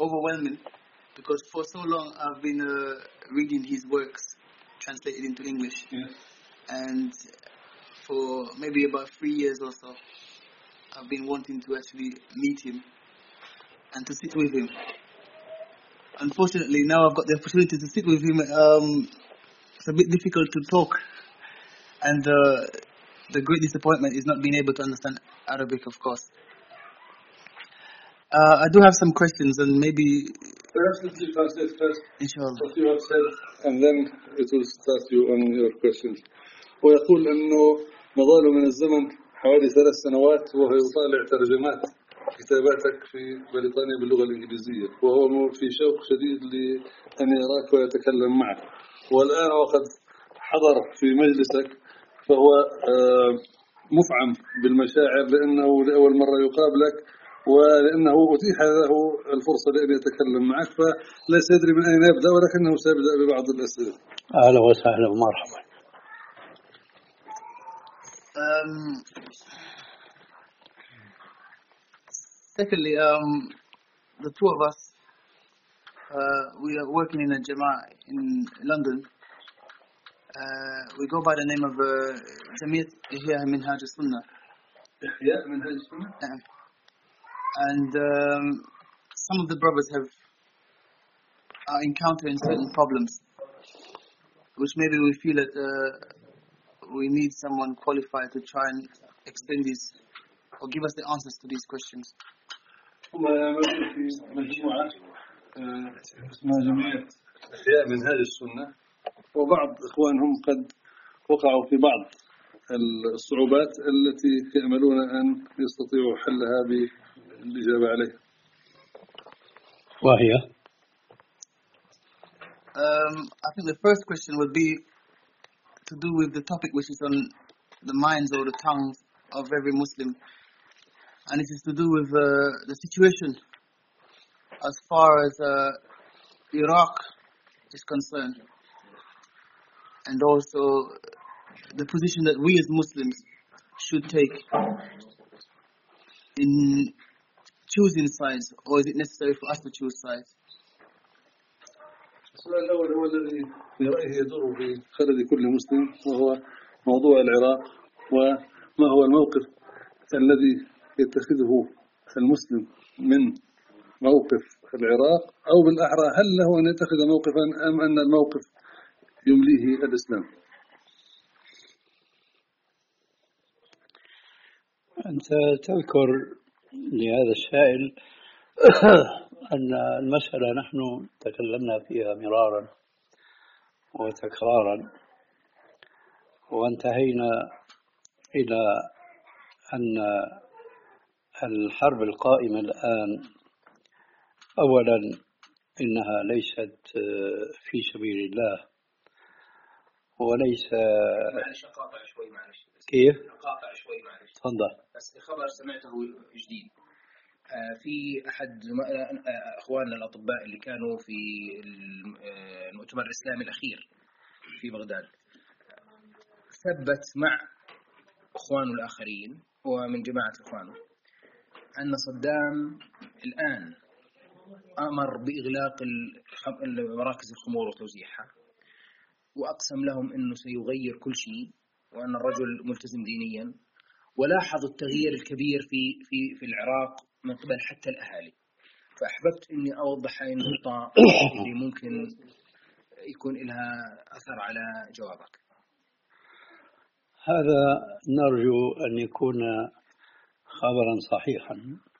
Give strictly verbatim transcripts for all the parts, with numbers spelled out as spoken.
overwhelming because for so long I've been uh, reading his works translated into English. Yes. And for maybe about three years or so, I've been wanting to actually meet him and to sit with him. Unfortunately, now I've got the opportunity to sit with him. Um, it's a bit difficult to talk. And uh, the great disappointment is not being able to understand Arabic, of course. Uh, I do have some questions, and maybe... Perhaps let's translate first Inshallah. what you have said, and then it will start you on your questions. ويقول أنه مضى من الزمن حوالي ثلاث سنوات وهو يطالع ترجمات كتاباتك في بريطانيا باللغة الإنجليزية، وهو في شوق شديد لأن يراك ويتكلم معك، والآن وقد حضر في مجلسك فهو مفعم بالمشاعر لأنه لأول مرة يقابلك ولأنه أتيح له الفرصة لأن يتكلم معك، فليس يدري من أين يبدأ ولكنه سيبدأ ببعض الأسئلة. أهلا وسهلا ومرحبا. Um, secondly, um, the two of us, uh, we are working in a Jama'ah in London. Uh, we go by the name of uh, Jamiyat Ihya Minhaj Sunnah. Ihya Minhaj Sunnah? Yeah. And um, some of the brothers have are encountering certain problems, which maybe we feel that uh, we need someone qualified to try and explain these or give us the answers to these questions. اسمها جمعية إحياء منهاج السنة، وبعض إخوانهم قد وقعوا في بعض الصعوبات التي يأملون أن يستطيعوا حلها بالإجابة عليها. وهي Um, I think the first question would be to do with the topic which is on the minds or the tongues of every Muslim, and it is to do with uh, the situation as far as uh, Iraq is concerned, and also the position that we as Muslims should take in choosing sides, or is it necessary for us to choose sides? السؤال الأول هو الذي في رأيه يدور في خلد كل مسلم، وهو موضوع العراق، وما هو الموقف الذي يتخذه المسلم من موقف العراق، أو بالأحرى هل له أن يتخذ موقفا أم أن الموقف يمليه الإسلام؟ أنت تذكر لهذا السائل أن المسألة نحن تكلمنا فيها مرارا وتكرارا، وانتهينا إلى أن الحرب القائمة الآن أولا إنها ليست في سبيل الله، وليس معلش أقاطع شوي معلش كيف؟ أقاطع شوي معلش تفضل. بس خبر سمعته جديد في أحد أخواننا الأطباء اللي كانوا في المؤتمر الإسلامي الأخير في بغداد ثبت مع أخوانه الآخرين ومن جماعة إخوانه أن صدام الآن أمر بإغلاق مراكز الخمور وتوزيعها، وأقسم لهم أنه سيغير كل شيء، وأن الرجل ملتزم دينيا، ولاحظوا التغيير الكبير في في في العراق من قبل حتى الأهالي. فأحببت إني أوضح هاي النقطة اللي ممكن يكون لها أثر على جوابك. هذا نرجو أن يكون خبرا صحيحا،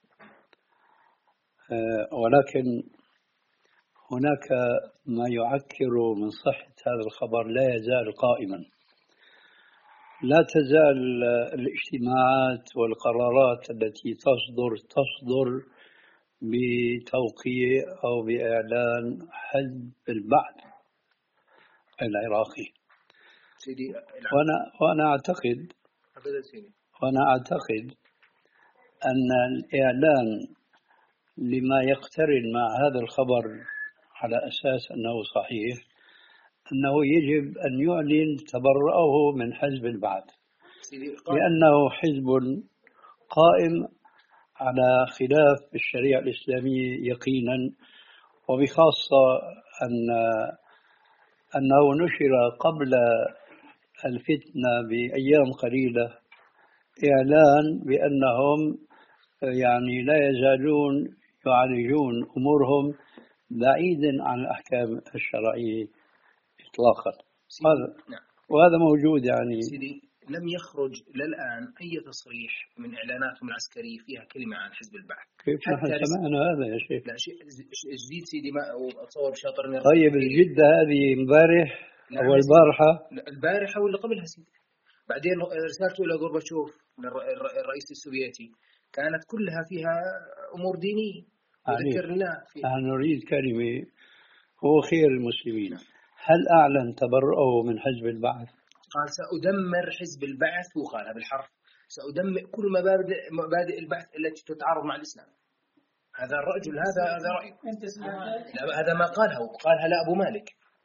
ولكن هناك ما يعكر من صحة هذا الخبر لا يزال قائما. لا تزال الاجتماعات والقرارات التي تصدر تصدر بتوقيع أو بإعلان حزب البعث العراقي. وأنا وأنا أعتقد وأنا أعتقد أن الإعلان لما يقترن مع هذا الخبر على أساس أنه صحيح، أنه يجب أن يعلن تبرؤه من حزب البعث، لأنه حزب قائم على خلاف الشريعة الإسلامية يقينا، وبخاصة أن أنه نشر قبل الفتنة بأيام قليلة إعلان بأنهم يعني لا يزالون يعالجون أمورهم بعيدا عن الأحكام الشرعية إطلاقا. هذا نعم. وهذا موجود يعني. سيدي لم يخرج للآن أي تصريح من إعلاناتهم العسكرية فيها كلمة عن حزب البعث. كيف نحن سمعنا هذا يا شيخ؟ لا شيء جديد سيدي، ما أتصور شاطرني. طيب الجدة هذه امبارح أو البارحة؟ البارحة ولا قبلها سيدي. بعدين رسالته إلى غورباتشوف الرئيس السوفيتي كانت كلها فيها أمور دينية وذكر الله فيها. نحن نريد كلمة هو خير المسلمين. هل أعلن تبرؤه من حزب البعث؟ قال سأدمر حزب البعث، وقالها بالحرف سأدمر كل مبادئ مبادئ البعث التي تتعارض مع الإسلام. هذا الرجل هذا هذا رأيه. لا هذا ما قالها، وقالها لا أبو مالك.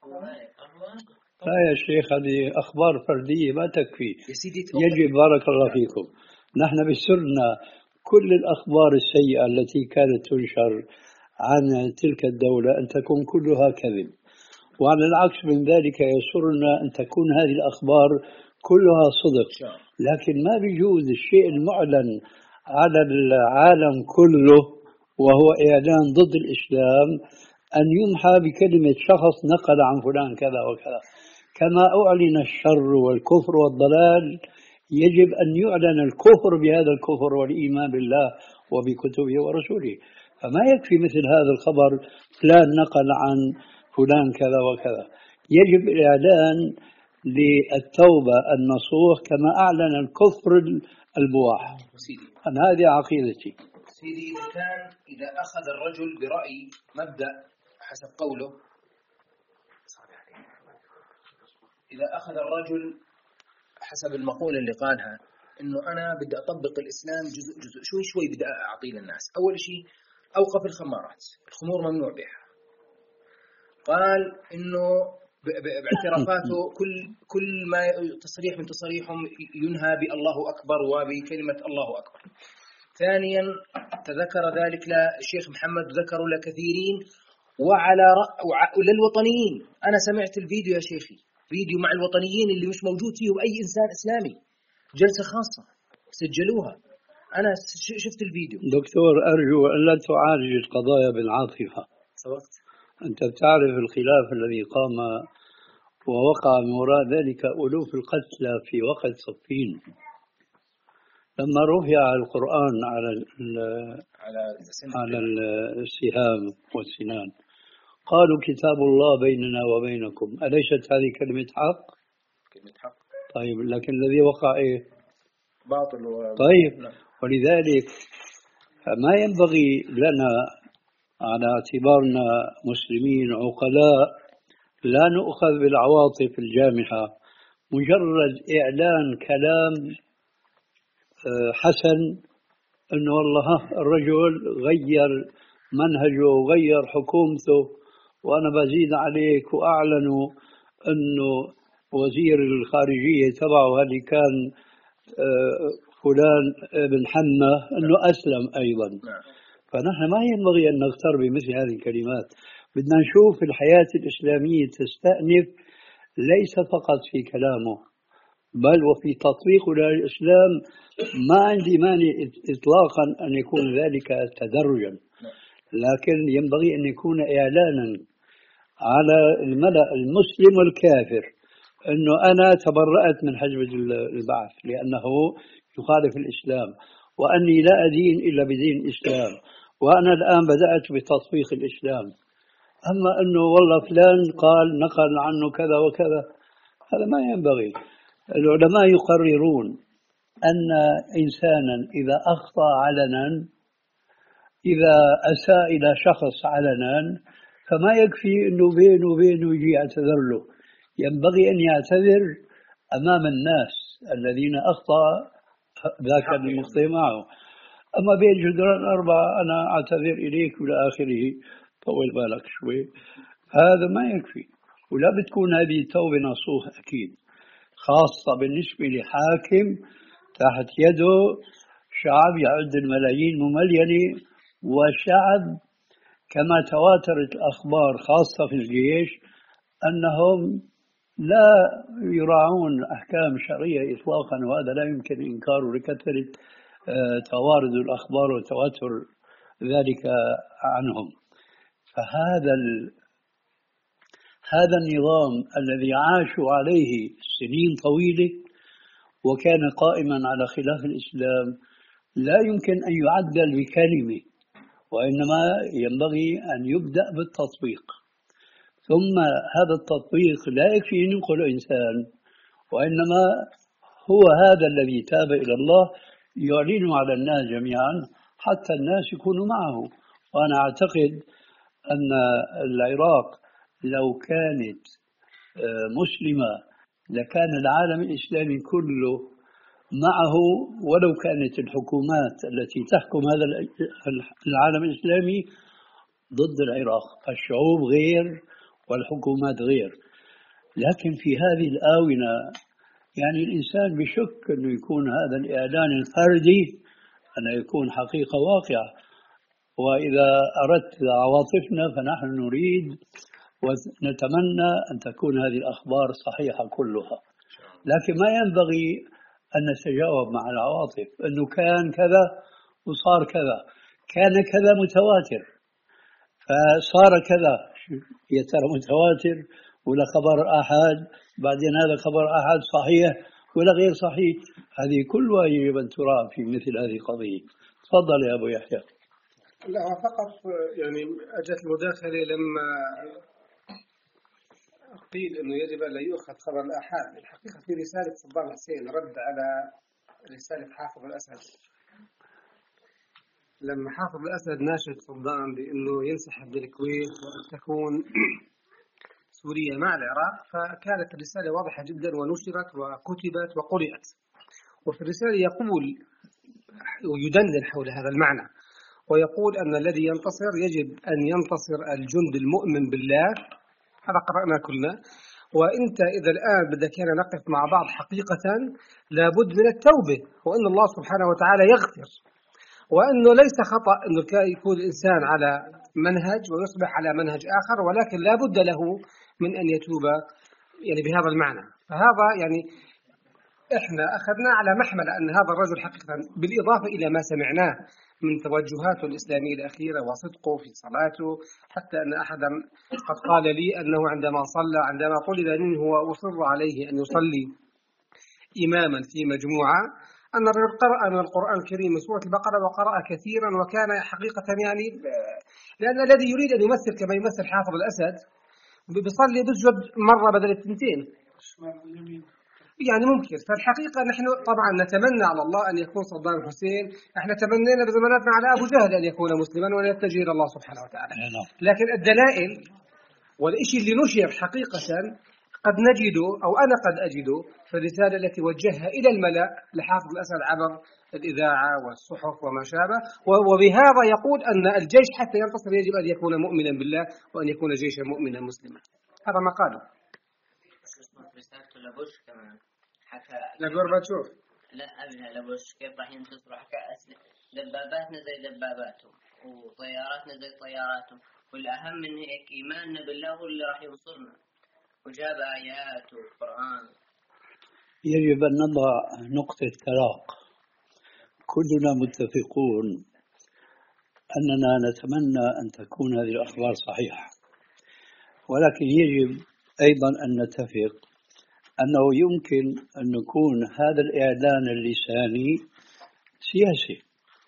لا يا شيخ هذه أخبار فردية ما تكفي. يجب بارك الله فيكم نحن بسرنا كل الأخبار السيئة التي كانت تنشر عن تلك الدولة أن تكون كلها كذب، وعلى العكس من ذلك يسرنا أن تكون هذه الأخبار كلها صدق. لكن ما بيجوز الشيء المعلن على العالم كله وهو إعلان ضد الإسلام أن يمحى بكلمة شخص نقل عن فلان كذا وكذا. كما أعلن الشر والكفر والضلال يجب أن يعلن الكفر بهذا الكفر والإيمان بالله وبكتبه ورسوله. فما يكفي مثل هذا الخبر فلان نقل عن فلان كذا وكذا. يجب الإعلان للتوبة النصوح كما أعلن الكفر البواح. أنا هذه عقيدتي سيدي. إذا كان إذا أخذ الرجل برأي مبدأ حسب قوله، إذا أخذ الرجل حسب المقولة اللي قالها إنه أنا بدي أطبق الإسلام جزء جزء شوي شوي بدي أعطيه للناس. أول شيء أوقف الخمارات، الخمور ممنوع بها. قال إنه باعترافاته كل كل ما تصريح من تصريحهم ينهى بالله أكبر وبكلمة الله أكبر. ثانيا تذكر ذلك للشيخ محمد، ذكروا لكثيرين وعلى للوطنيين. أنا سمعت الفيديو يا شيخي، فيديو مع الوطنيين اللي مش موجود فيه أي إنسان إسلامي، جلسة خاصة سجلوها. أنا شفت الفيديو. دكتور أرجو أن لا تعالج القضايا بالعاطفة. سبقت. أنت بتعرف الخلاف الذي قام ووقع من وراء ذلك ألوف القتلى في وقت صفين. لما رفع القرآن على على على السهام والسنان قالوا كتاب الله بيننا وبينكم، أليست هذه كلمة حق؟ كلمة حق. طيب لكن الذي وقع إيه؟ باطل و... طيب لا. ولذلك ما ينبغي لنا على اعتبارنا مسلمين عقلاء لا نؤخذ بالعواطف الجامحة. مجرد إعلان كلام حسن أنه والله الرجل غير منهجه وغير حكومته وأنا بزيد عليك، وأعلنوا أنه وزير الخارجية تبعه اللي كان فلان بن حمة أنه أسلم أيضا. فنحن ما ينبغي أن نغتر بمثل هذه الكلمات. بدنا نشوف الحياة الإسلامية تستأنف ليس فقط في كلامه بل وفي تطبيقه للإسلام. ما عندي مانع إطلاقا أن يكون ذلك تدرجا، لكن ينبغي أن يكون إعلانا على الملأ المسلم والكافر أنه أنا تبرأت من حزب البعث لأنه يخالف الإسلام، وأني لا أدين إلا بدين الإسلام، وأنا الآن بدأت بتطبيق الإسلام. أما أنه والله فلان قال نقل عنه كذا وكذا، هذا ما ينبغي. العلماء يقررون أن إنسانا إذا أخطأ علنا، إذا أساء إلى شخص علنا، فما يكفي أنه بينه وبينه يجي يعتذر له، ينبغي أن يعتذر أمام الناس الذين أخطأ ذاك المخطئ معه. أما بين جدران أربعة أنا أعتذر إليك إلى آخره، طول بالك شوي، هذا ما يكفي. ولا بتكون هذه توبة نصوح أكيد، خاصة بالنسبة لحاكم تحت يده شعب يعد الملايين مملينة، وشعب كما تواترت الأخبار خاصة في الجيش أنهم لا يراعون أحكام شرعية إطلاقا، وهذا لا يمكن إنكاره لكثرة توارد الأخبار وتواتر ذلك عنهم. فهذا ال... هذا النظام الذي عاشوا عليه سنين طويلة وكان قائما على خلاف الإسلام لا يمكن أن يعدل بكلمة، وإنما ينبغي أن يبدأ بالتطبيق. ثم هذا التطبيق لا يكفي أن ينقل إنسان، وإنما هو هذا الذي تاب إلى الله يعلن على الناس جميعا حتى الناس يكونوا معه. وأنا أعتقد أن العراق لو كانت مسلمة لكان العالم الإسلامي كله معه، ولو كانت الحكومات التي تحكم هذا العالم الإسلامي ضد العراق، الشعوب غير والحكومات غير. لكن في هذه الآونة يعني الإنسان بشك أنه يكون هذا الإعلان الفردي أن يكون حقيقة واقعة. وإذا أردت عواطفنا فنحن نريد ونتمنى أن تكون هذه الأخبار صحيحة كلها، لكن ما ينبغي أن نتجاوب مع العواطف أنه كان كذا وصار كذا، كان كذا متواتر فصار كذا. يا ترى متواتر ولا خبر أحد؟ بعدين هذا خبر أحد صحيح ولا غير صحيح؟ هذه كلها يجب أن تراعى في مثل هذه القضية. تفضل يا أبو يحيى. لا فقط يعني أجت المداخلة لما قيل أنه يجب أن لا يؤخذ خبر الآحاد. الحقيقة في رسالة صدام حسين رد على رسالة حافظ الأسد، لما حافظ الأسد ناشد صدام بأنه ينسحب بالكويت وأن تكون سوريا مع العراق، فكانت الرسالة واضحة جدا ونشرت وكتبت وقرأت. وفي الرسالة يقول ويدندن حول هذا المعنى، ويقول أن الذي ينتصر يجب أن ينتصر الجند المؤمن بالله، هذا قرأنا كلنا. وإنت إذا الآن بدك أنا نقف مع بعض حقيقة لابد من التوبة، وأن الله سبحانه وتعالى يغفر، وأنه ليس خطأ أنه يكون الإنسان على منهج ويصبح على منهج آخر، ولكن لابد له من أن يتوب يعني بهذا المعنى. فهذا يعني إحنا أخذنا على محمل أن هذا الرجل حقيقة، بالإضافة إلى ما سمعناه من توجهاته الإسلامية الأخيرة وصدقه في صلاته، حتى أن أحدا قد قال لي أنه عندما صلى عندما طلب منه وأصر عليه أن يصلي إماما في مجموعة أن الرجل قرأ من القرآن الكريم من سورة البقرة وقرأ كثيرا، وكان حقيقة يعني لأن الذي يريد أن يمثل كما يمثل حافظ الأسد بيصلي بسجد مرة بدل التنتين يعني ممكن. فالحقيقة نحن طبعا نتمنى على الله أن يكون صدام حسين، احنا تمنينا بزماناتنا على أبو جهل أن يكون مسلما وأن يتجه إلى الله سبحانه وتعالى، لكن الدلائل والإشي اللي نشر حقيقة قد نجده أو أنا قد أجده في الرسالة التي وجهها إلى الملأ لحافظ الأسد عبر الإذاعة والصحف وما شابه، وبهذا يقول أن الجيش حتى ينتصر يجب أن يكون مؤمنا بالله وأن يكون جيشا مؤمنا مسلما. هذا ما قاله. رسالته لبوش كمان حكى لغورباتشوف لا قبلها لبوش كيف راح ينتصروا، حكى أسلحة دباباتنا زي دباباتهم وطياراتنا زي طياراتهم، والأهم من هيك إيماننا بالله هو اللي راح ينصرنا، وجاب آيات والقرآن. يجب أن نضع نقطة طلاق. كلنا متفقون أننا نتمنى أن تكون هذه الأخبار صحيحة، ولكن يجب أيضا أن نتفق أنه يمكن أن يكون هذا الإعلان اللساني سياسي.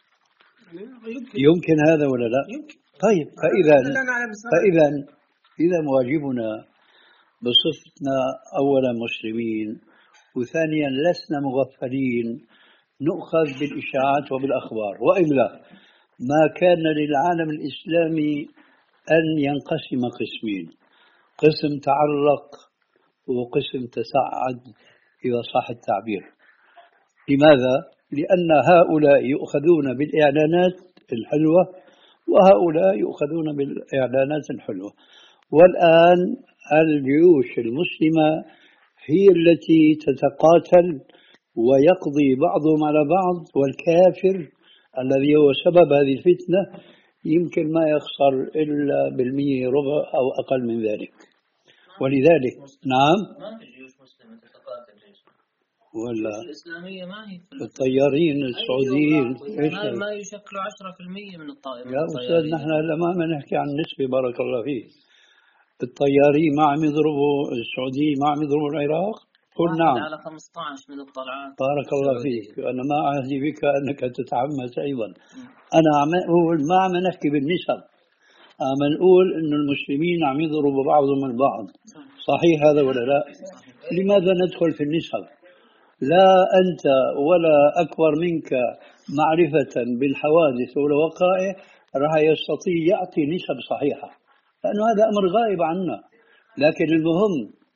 يمكن هذا ولا لا؟ طيب فإذا فإذا إذا واجبنا بصفتنا أولا مسلمين وثانيا لسنا مغفلين نؤخذ بالإشاعات وبالأخبار، وإلا ما كان للعالم الإسلامي أن ينقسم قسمين، قسم تعلق وقسم تساعد إذا صح التعبير. لماذا؟ لأن هؤلاء يؤخذون بالإعلانات الحلوة وهؤلاء يؤخذون بالإعلانات الحلوة، والآن الجيوش المسلمة هي التي تتقاتل ويقضي بعضهم على بعض، والكافر الذي هو سبب هذه الفتنة يمكن ما يخسر إلا بالمية ربع أو أقل من ذلك. ولذلك نعم ما في جيوش مسلمة تتقاتل جيش ولا الإسلامية ما هي الطيارين السعوديين إيش ما, ما يشكلوا عشرة في المية من الطائرة. يا أستاذ نحن هلا ما بدنا نحكي عن النسبة بارك الله فيك. الطيارين ما عم يضربوا السعوديين ما عم يضربوا العراق؟ قل نعم على خمسة عشر من الطلعات. بارك الله فيك. أنا ما أعهد بك أنك تتحمس أيضا. أنا عم أقول ما عم نحكي بالنسب، عم نقول إنه المسلمين عم يضربوا بعضهم البعض. صحيح هذا ولا لا؟ لماذا ندخل في النسب؟ لا أنت ولا أكبر منك معرفة بالحوادث والوقائع راح يستطيع يعطي نسب صحيحة، لأنه هذا أمر غائب عنا. لكن المهم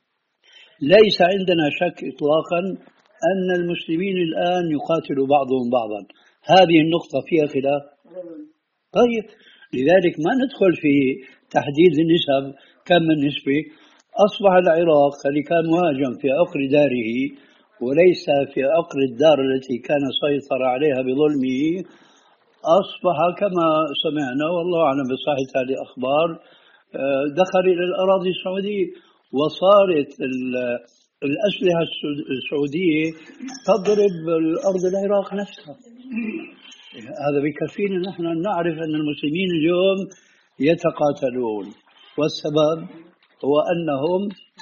ليس عندنا شك إطلاقا أن المسلمين الآن يقاتلوا بعضهم بعضا. هذه النقطة فيها خلاف. طيب لذلك ما ندخل في تحديد النسب كم من نسبة. أصبح العراق اللي كان مهاجم في عقر داره وليس في عقر الدار التي كان سيطر عليها بظلمه، أصبح كما سمعنا والله أعلم بصحة هذه الأخبار دخل إلى الأراضي السعودية، وصارت الأسلحة السعودية تضرب الأرض العراق نفسها. هذا بكفينا نحن نعرف أن المسلمين اليوم يتقاتلون، والسبب هو أنهم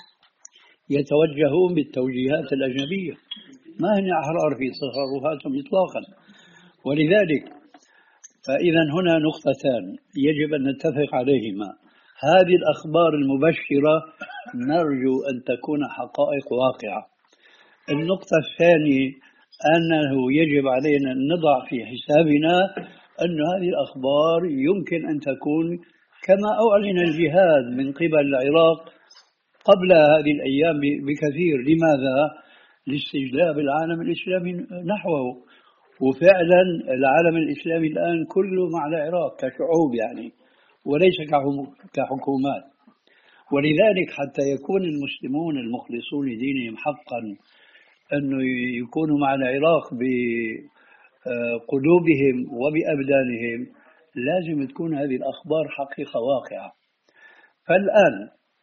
يتوجهون بالتوجيهات الأجنبية، ما هن أحرار في تصرفاتهم إطلاقا. ولذلك فإذا هنا نقطتان يجب أن نتفق عليهما. هذه الأخبار المبشرة نرجو أن تكون حقائق واقعة. النقطة الثانية أنه يجب علينا أن نضع في حسابنا أن هذه الأخبار يمكن أن تكون كما أعلن الجهاد من قبل العراق قبل هذه الأيام بكثير. لماذا؟ لاستجلاب العالم الإسلامي نحوه. وفعلا العالم الإسلامي الآن كله مع العراق كشعوب يعني، وليس كحكومات. ولذلك حتى يكون المسلمون المخلصون لدينهم حقا أنه يكونوا مع العراق بقلوبهم وبأبدانهم، لازم تكون هذه الأخبار حقيقة واقعة. فالآن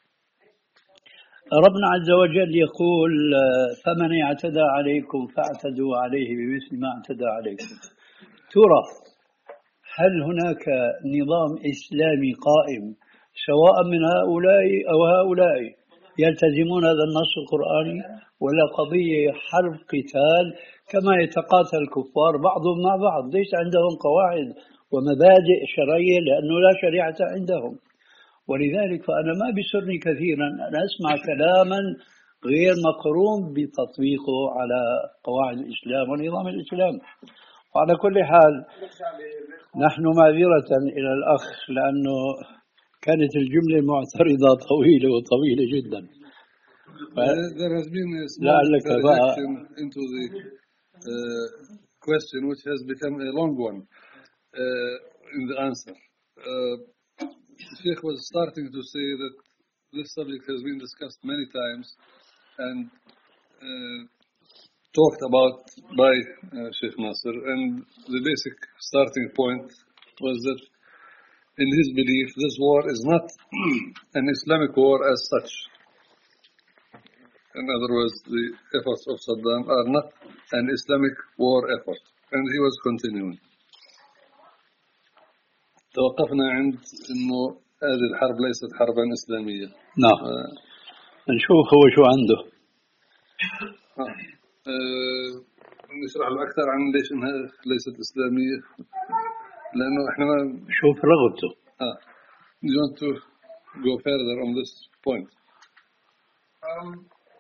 ربنا عز وجل يقول فمن اعتدى عليكم فاعتدوا عليه بمثل ما اعتدى عليكم. ترى هل هناك نظام إسلامي قائم سواء من هؤلاء أو هؤلاء يلتزمون هذا النص القرآني، ولا قضية حرب قتال كما يتقاتل الكفار بعضهم مع بعض؟ ليس عندهم قواعد ومبادئ شرعية لأنه لا شريعة عندهم. ولذلك فأنا ما بيسرني كثيرا أن أسمع كلاما غير مقرون بتطبيقه على قواعد الإسلام ونظام الإسلام. وعلى كل حال نحن معذرة إلى الأخ لأنه كانت الجملة المعترضة طويلة وطويلة جدا. There has been a small interjection into the uh, question which has become a long one uh, in the answer. Uh, the Sheikh was starting to say that this subject has been discussed many times and uh, talked about by uh, Sheikh Nasser, and the basic starting point was that in his belief this war is not an Islamic war as such. In other words, the efforts of Saddam are not an Islamic war effort. And he was continuing. توقفنا عند إنه هذه الحرب ليست حربا إسلامية. نعم. آه. نشوف هو شو عنده. آه. آه. نشرح له أكثر عن ليش إنها ليست إسلامية. لأنه إحنا ما شوف رغبته. آه. You want to go further on this point? Um.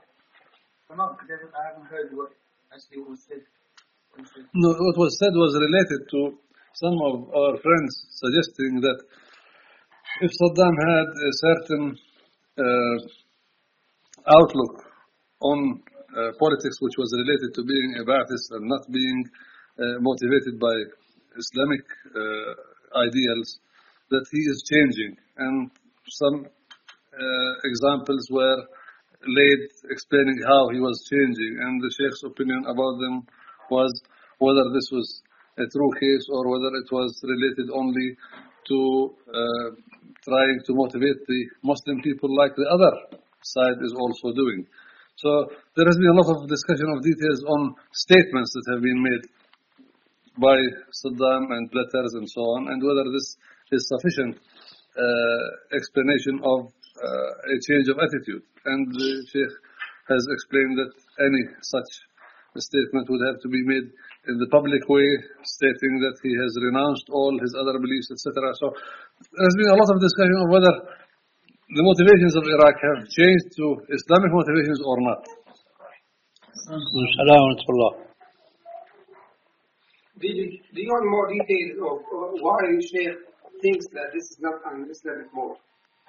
I haven't heard what actually was said. No, what was said was related to some of our friends suggesting that if Saddam had a certain uh, outlook on uh, politics which was related to being a Ba'athist and not being uh, motivated by Islamic uh, ideals, that he is changing. And some uh, examples were late explaining how he was changing, and the Sheikh's opinion about them was whether this was a true case or whether it was related only to uh, trying to motivate the Muslim people like the other side is also doing. So there has been a lot of discussion of details on statements that have been made by Saddam and letters and so on, and whether this is sufficient uh, explanation of uh, a change of attitude. And the Sheikh has explained that any such statement would have to be made in the public way, stating that he has renounced all his other beliefs, et cetera. So there's been a lot of discussion of whether the motivations of Iraq have changed to Islamic motivations or not. Do you, do you want more details of uh, why Sheikh thinks that this is not an Islamic mode?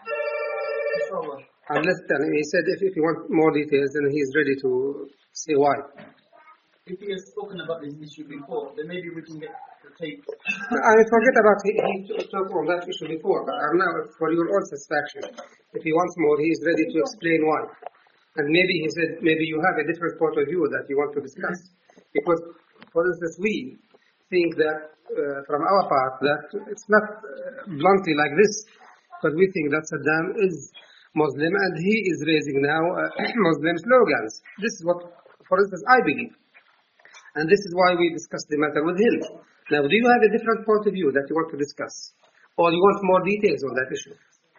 Unless I mean, he said if, if you want more details, then he's ready to say why. If he has spoken about this issue before, then maybe we can get the tape. I mean, forget about he, he talked on that issue before, but I'm now for your own satisfaction. If he wants more, he is ready to explain why. And maybe he said, maybe you have a different point of view that you want to discuss. Because, for instance, we think that uh, from our part that it's not uh, bluntly like this, but we think that Saddam is Muslim and he is raising now uh, Muslim slogans. This is what, for instance, I believe. And this is why we discussed the matter with him. Now, do you have a different point of view that you want to discuss? Or you want more details on that issue?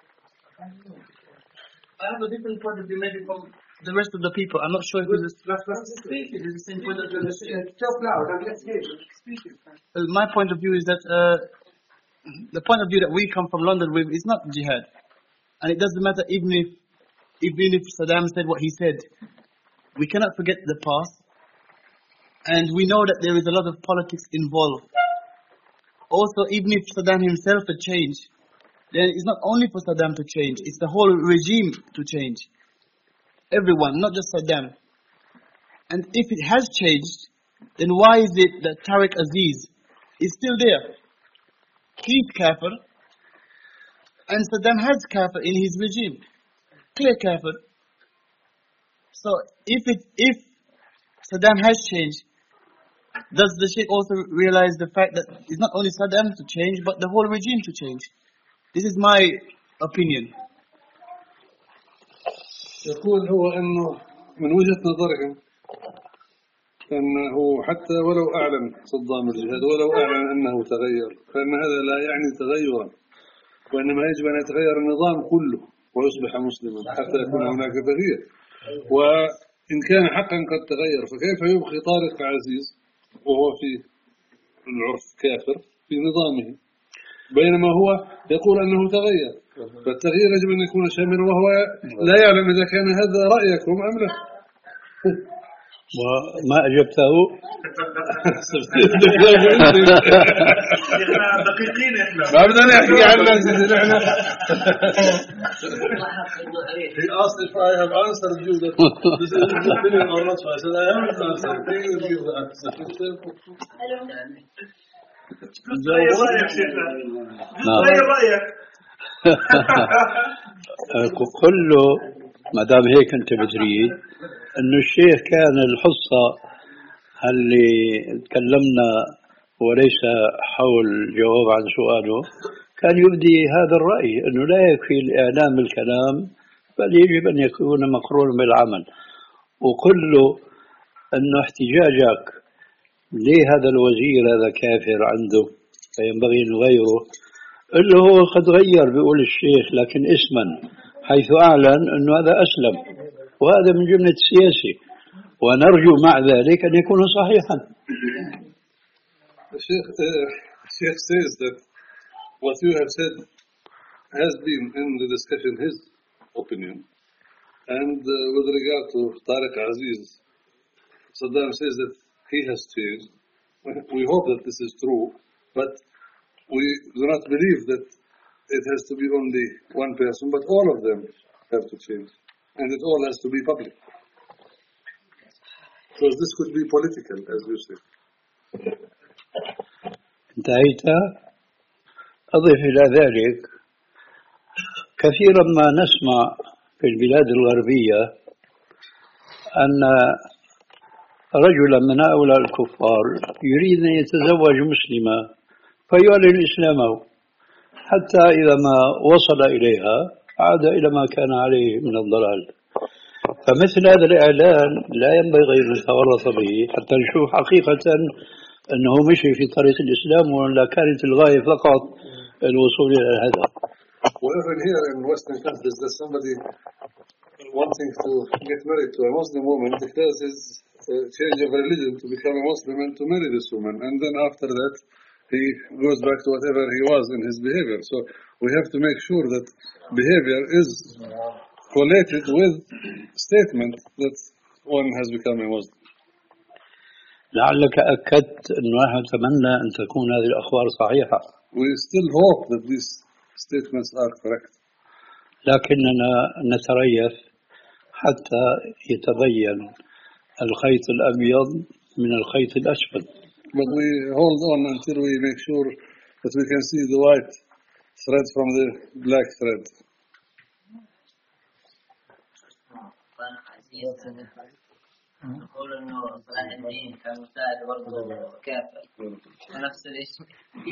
I have a different point of view maybe from the rest of the people. I'm not sure if it's the same point of view. Talk loud and let's hear you. Uh, My point of view is that uh, the point of view that we come from London with is not jihad. And it doesn't matter even if, even if Saddam said what he said. We cannot forget the past. And we know that there is a lot of politics involved. Also, even if Saddam himself had changed, then it's not only for Saddam to change, it's the whole regime to change. Everyone, not just Saddam. And if it has changed, then why is it that Tariq Aziz is still there? He's kafir, and Saddam has kafir in his regime. Clear kafir. So if it, if Saddam has changed, does the Sheikh also realize the fact that it's not only Saddam to change, but the whole regime to change? This is my opinion. يقول هو أنه من وجهة نظرهم أنه حتى ولو أعلن صدام الجهاد ولو أعلن أنه تغير فإن هذا لا يعني تغيرا، وإنما يجب أن يتغير النظام كله ويصبح مسلما حتى يكون هناك تغيير. وإن كان حقا قد تغير فكيف يبقي طارق عزيز وهو في العرف كافر في نظامه بينما هو يقول أنه تغير؟ فالتغيير يجب أن يكون شاملا وهو لا يعلم إذا كان هذا رأيكم أم لا. وما أجبته دقيقين إحنا ما بدنا نحكي عن نفسنا إحنا. He asked if I have answered you that this is his opinion or not. So I said I haven't answered. He will give the answer. غير رأيك شيخنا غير رأيك كله ما دام هيك أنت بتريد إنه الشيخ كان الحصة اللي تكلمنا وليس حول جواب عن سؤاله كان يبدي هذا الرأي إنه لا يكفي الإعلام بالكلام بل يجب أن يكون مقرون بالعمل. وكله إنه احتجاجك ليه هذا الوزير هذا كافر عنده فينبغي نغيره اللي هو قد غير بيقول الشيخ لكن اسما حيث أعلن أنه هذا أسلم وهذا من جملة السياسي ونرجو مع ذلك أن يكون صحيحا. The Sheikh, uh, Sheikh says that what you have said has been in the discussion his opinion, and uh, with regard to Tariq Aziz, Saddam says that he has changed. We hope that this is true, but we do not believe that it has to be only one person, but all of them have to change, and it all has to be public. Because this could be political, as you say. انتهيت. أضف إلى ذلك كثيرا ما نسمع في البلاد الغربية أن رجلا من هؤلاء الكفار يريد أن يتزوج مسلمة فيعلن إسلامه، حتى إذا ما وصل إليها عاد إلى ما كان عليه من الضلال. فمثل هذا الإعلان لا ينبغي أن نتورط به حتى نشوف حقيقة أنه مشي في طريق الإسلام ولا كانت الغاية فقط الوصول إلى الهدف. Well, even here in Western countries, there's somebody wanting to get married to a Muslim woman, declares his uh, change of religion to become a Muslim and to marry this woman, and then after that he goes back to whatever he was in his behavior. So we have to make sure that behavior is collated with statement that one has become a Muslim. لعلك أكدت أنه نحن نتمنى أن تكون هذه الأخبار صحيحة. We still hope that these statements are correct. لكننا نتريث حتى يتبين الخيط الأبيض من الخيط الأسود. But we hold on until we make sure that we can see the white thread from the black thread. نقول انه صلاح الدين كان مساعد برضه كافر نفس الشيء.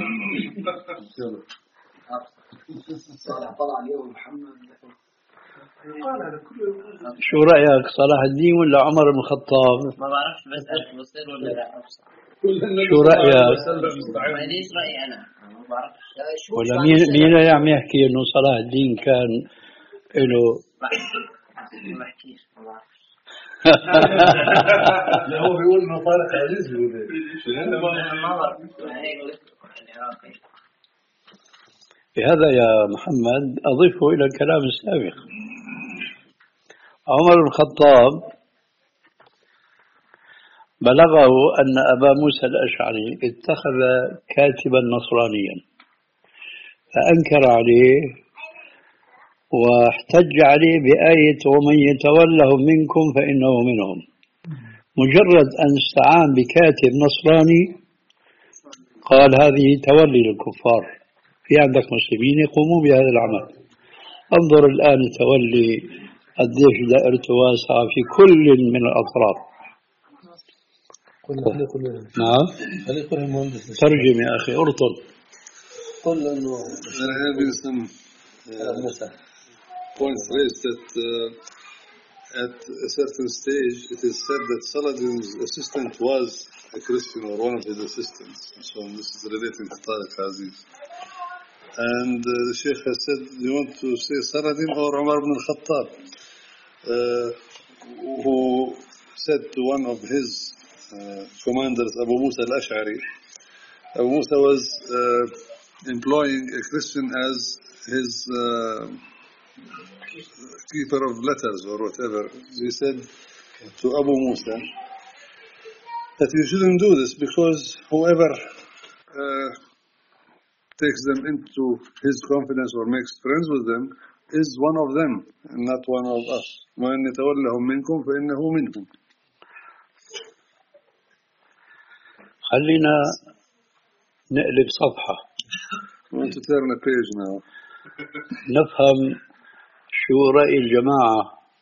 طلع اليوم محمد. شو رأيك صلاح الدين ولا عمر بن الخطاب؟ ما بعرفش بسأل بصير ولا لا. شو رأيك؟ ما ليش رأيي أنا ما بعرفش. ولا مين مين عم يحكي إنه صلاح الدين كان له؟ ما احكيش ما بعرفش. لا هو بيقول إنه طارق عزيز بيقول بهذا يا محمد أضيفه إلى الكلام السابق. عمر بن الخطاب بلغه أن أبا موسى الأشعري اتخذ كاتبا نصرانيا فأنكر عليه واحتج عليه بآية ومن يتولهم منكم فإنه منهم. مجرد أن استعان بكاتب نصراني قال هذه تولي للكفار، في عندك مسلمين يقومون بهذا العمل. انظر الآن تولي قديش دائرته واسعة في كل من الأطراف. نعم ترجم يا أخي أرطل. قل أنه there have been some uh, points raised that uh, at a certain stage it is said that Saladin's assistant was a Christian or one of his assistants. So this is relating to Tariq Aziz. And uh, the Sheikh has said, do you want to say Saladin or Umar ibn al-Khattab? Uh, who said to one of his uh, commanders, Abu Musa al-Ash'ari, Abu Musa was uh, employing a Christian as his uh, keeper of letters or whatever. He said to Abu Musa that you shouldn't do this because whoever uh, takes them into his confidence or makes friends with them is one of them and not one of us. وَإِنْ يَتَوَلَّهُمْ مِنْكُمْ فَإِنَّهُ مِنْكُمْ. خلينا نقلب صفحة. I want to turn a page now. نفهم شو رأي الجماعة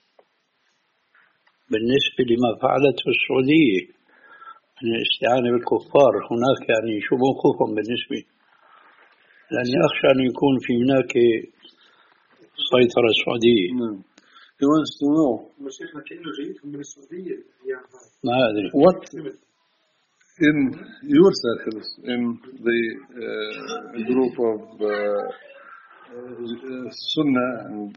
بالنسبة لما فعلته السعودية من الاستعانة بالكفار. هناك يعني شو موقفهم بالنسبة، لأني أخشى أن يكون في هناك سيطرة سعودية. He wants to know مشيخنا كأنه جايتهم من السعودية. ما أدري. what in your circles, in the uh, group of uh, uh, Sunnah and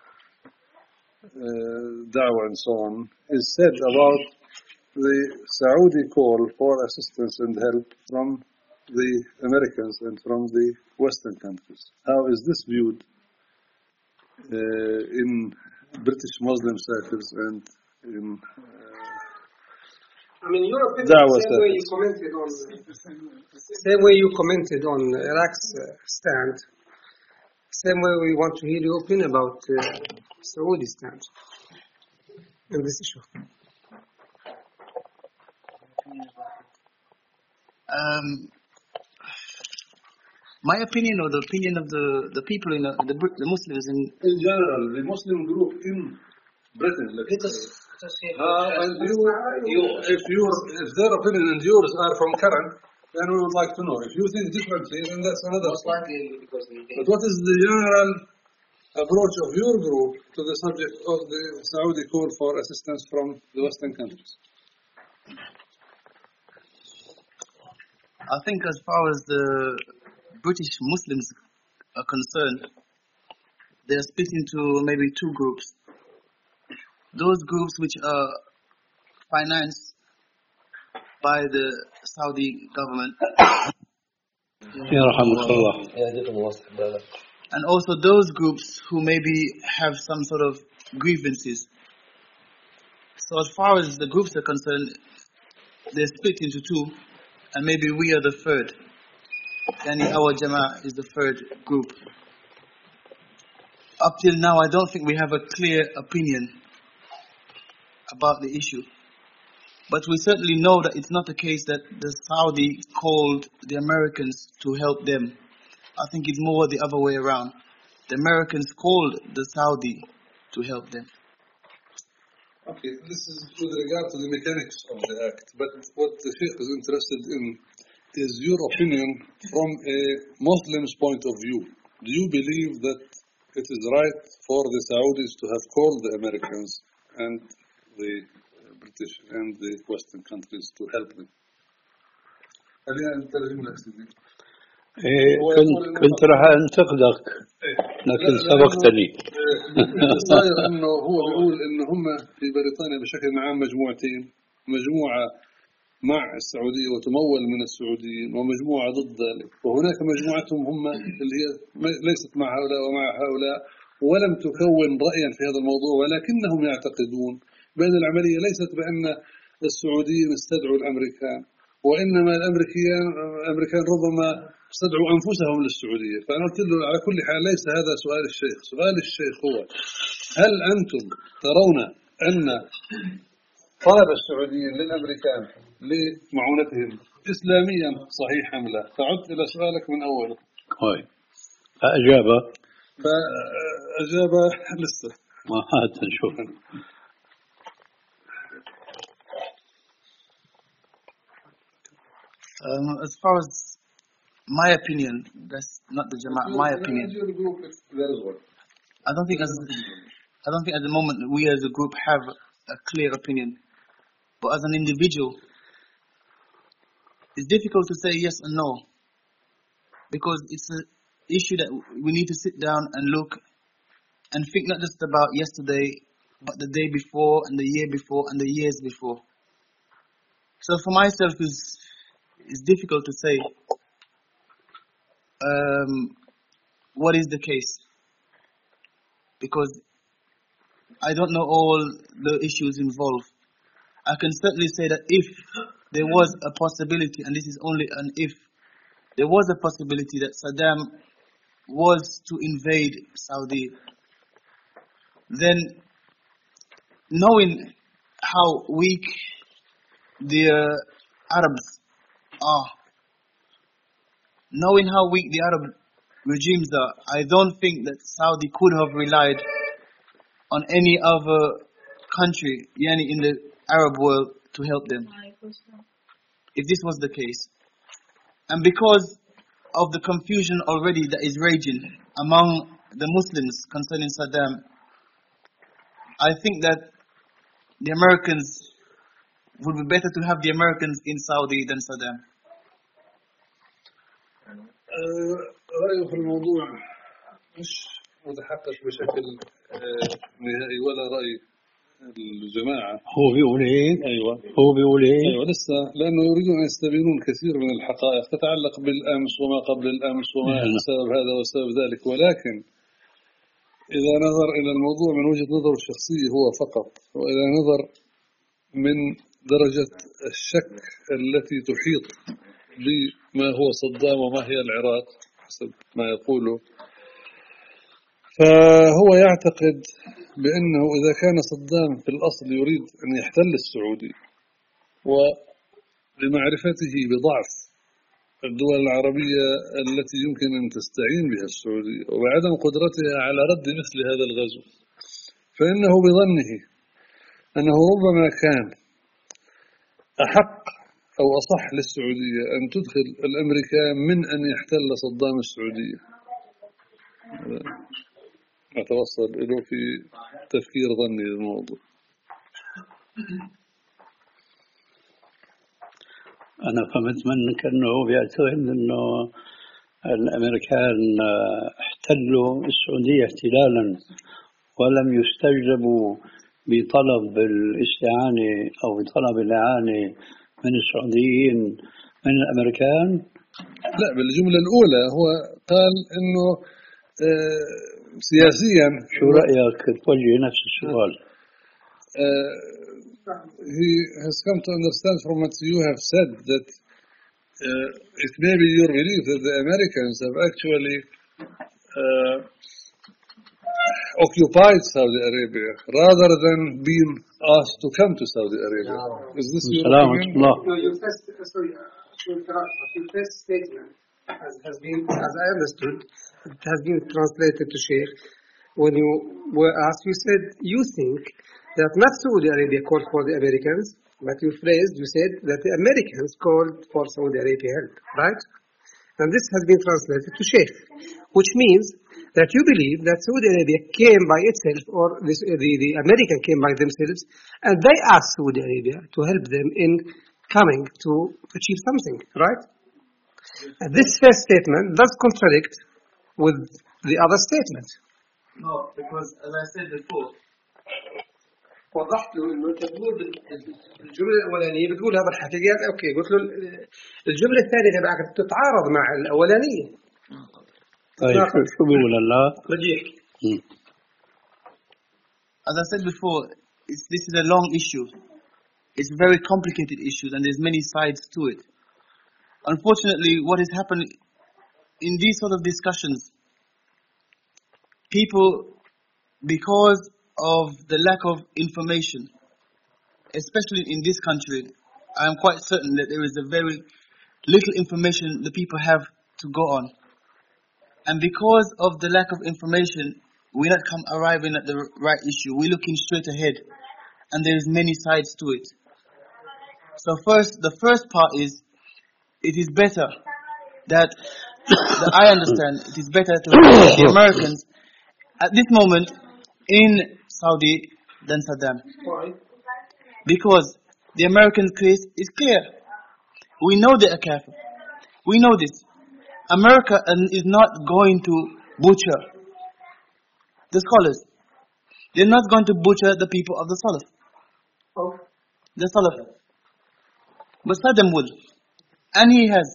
uh, Dawah and so on, is said about the Saudi call for assistance and help from the Americans and from the Western countries. How is this viewed uh, in British Muslim circles and in uh, I mean, your opinion, same way you commented on, same way you commented on Iraq's uh, stand, same way we want to hear your opinion about uh, Saudi stand in this issue. Um, my opinion or the opinion of the, the people in the, the, the Muslims in in general, the Muslim group in Britain, like, it is Uh, and you, you, if, your, if their opinion and yours are from current, then we would like to know. If you think differently, then that's another Most thing. likely because they But what is the general approach of your group to the subject of the Saudi call for assistance from the Western countries? I think as far as the British Muslims are concerned, they're split into maybe two groups. Those groups which are financed by the Saudi government, and also those groups who maybe have some sort of grievances. So as far as the groups are concerned, they're split into two, and maybe we are the third. Yani our Jama'ah is the third group. Up till now, I don't think we have a clear opinion about the issue. But we certainly know that it's not the case that the Saudi called the Americans to help them. I think it's more the other way around. The Americans called the Saudi to help them. Okay, this is with regard to the mechanics of the act. But what the Sheikh is interested in is your opinion from a Muslim's point of view. Do you believe that it is right for the Saudis to have called the Americans and the British and the Western countries to help them? خلينا نترجم لك سيدي. إيه كنت كنت راح انتقدك لكن سبقتني. صاير انه هو بيقول انه هم في بريطانيا بشكل عام مجموعتين، مجموعه مع السعوديه وتمول من السعوديين ومجموعه ضد ذلك، وهناك مجموعتهم هم اللي هي ليست مع هؤلاء ومع هؤلاء ولم تكون رايا في هذا الموضوع، ولكنهم يعتقدون بان العمليه ليست بان السعوديين استدعوا الامريكان، وانما الامريكان الامريكان ربما استدعوا انفسهم للسعوديه. فانا قلت له على كل حال ليس هذا سؤال الشيخ، سؤال الشيخ هو هل انتم ترون ان طلب السعوديين للامريكان لمعونتهم اسلاميا صحيح ام لا؟ فعدت الى سؤالك من اوله. طيب اجاب فاجاب لسه ما هات نشوف. Um, as far as my opinion, that's not the Jama'ah, my opinion. I don't think as I don't think at the moment we as a group have a clear opinion. But as an individual, it's difficult to say yes and no. Because it's an issue that we need to sit down and look and think not just about yesterday, but the day before and the year before and the years before. So for myself, it's, it's difficult to say um, what is the case. Because I don't know all the issues involved. I can certainly say that if there was a possibility, and this is only an if, there was a possibility that Saddam was to invade Saudi, then knowing how weak the uh, Arabs are, knowing how weak the Arab regimes are, I don't think that Saudi could have relied on any other country, yani in the Arab world, to help them, if this was the case. And because of the confusion already that is raging among the Muslims concerning Saddam, I think that the Americans would be better to have the Americans in Saudi than Saddam. رأيه في الموضوع مش متحقق بشكل نهائي ولا رأي الجماعة. هو بيقول ايه؟ ايوه هو بيقول ايه؟ ايوه لسه، لانه يريدون ان يستبينون كثير من الحقائق تتعلق بالامس وما قبل الامس وما سبب هذا وسبب ذلك، ولكن اذا نظر الى الموضوع من وجهة نظره الشخصية هو فقط، واذا نظر من درجة الشك التي تحيط بما هو صدام وما هي العراق حسب ما يقوله، فهو يعتقد بأنه إذا كان صدام في الأصل يريد أن يحتل السعودية ولمعرفته بضعف الدول العربية التي يمكن أن تستعين بها السعودية وبعدم قدرتها على رد مثل هذا الغزو، فإنه بظنه أنه ربما كان أحق أو أصح للسعودية أن تدخل الأمريكان من أن يحتل صدام السعودية. أتوصل إليه في تفكير ظني للموضوع. أنا فهمت منك أنه بيعتقد أنه الأمريكان احتلوا السعودية احتلالا ولم يستجلبوا بطلب الاستعانة أو بطلب الإعانة من السعوديين من الأمريكان. لا، بالجملة الأولى هو قال أنه آه سياسيا. شو رأيك توجه نفس السؤال؟ uh, he has come to understand from what you have said that uh, it may be your belief that the Americans have actually uh, occupied Saudi Arabia rather than being asked to come to Saudi Arabia. No. Is this your opinion? No, your first, sorry, your first statement has, has been, as I understood, it has been translated to Sheikh. When you were asked, you said you think that not Saudi Arabia called for the Americans, but you phrased, you said that the Americans called for Saudi Arabia help, right? And this has been translated to Sheikh, which means that you believe that Saudi Arabia came by itself, or this, the, the American came by themselves, and they asked Saudi Arabia to help them in coming to achieve something, right? And this first statement does contradict with the other statement. No, because as I said before, وضحت له انه انت بتقول الجمله الاولانيه بتقول هذا الحكي، قال اوكي، قلت له الجمله الثانيه تبعك تتعارض مع الاولانيه. طيب شو بيقول الله؟ بدي يحكي. As I said before, it's, this is a long issue. It's a very complicated issue, and there's many sides to it. Unfortunately, what has happened in these sort of discussions, people, because of the lack of information, especially in this country, I am quite certain that there is a very little information the people have to go on. And because of the lack of information, we're not come arriving at the right issue. We're looking straight ahead, and there is many sides to it. So first, the first part is, it is better that, that I understand, it is better to have the Americans at this moment in Saudi than Saddam. Why? Because the American case is clear. We know they are kafir. We know this. America is not going to butcher the scholars. They're not going to butcher the people of the Salaf. Oh. The Salaf. But Saddam will. And he has.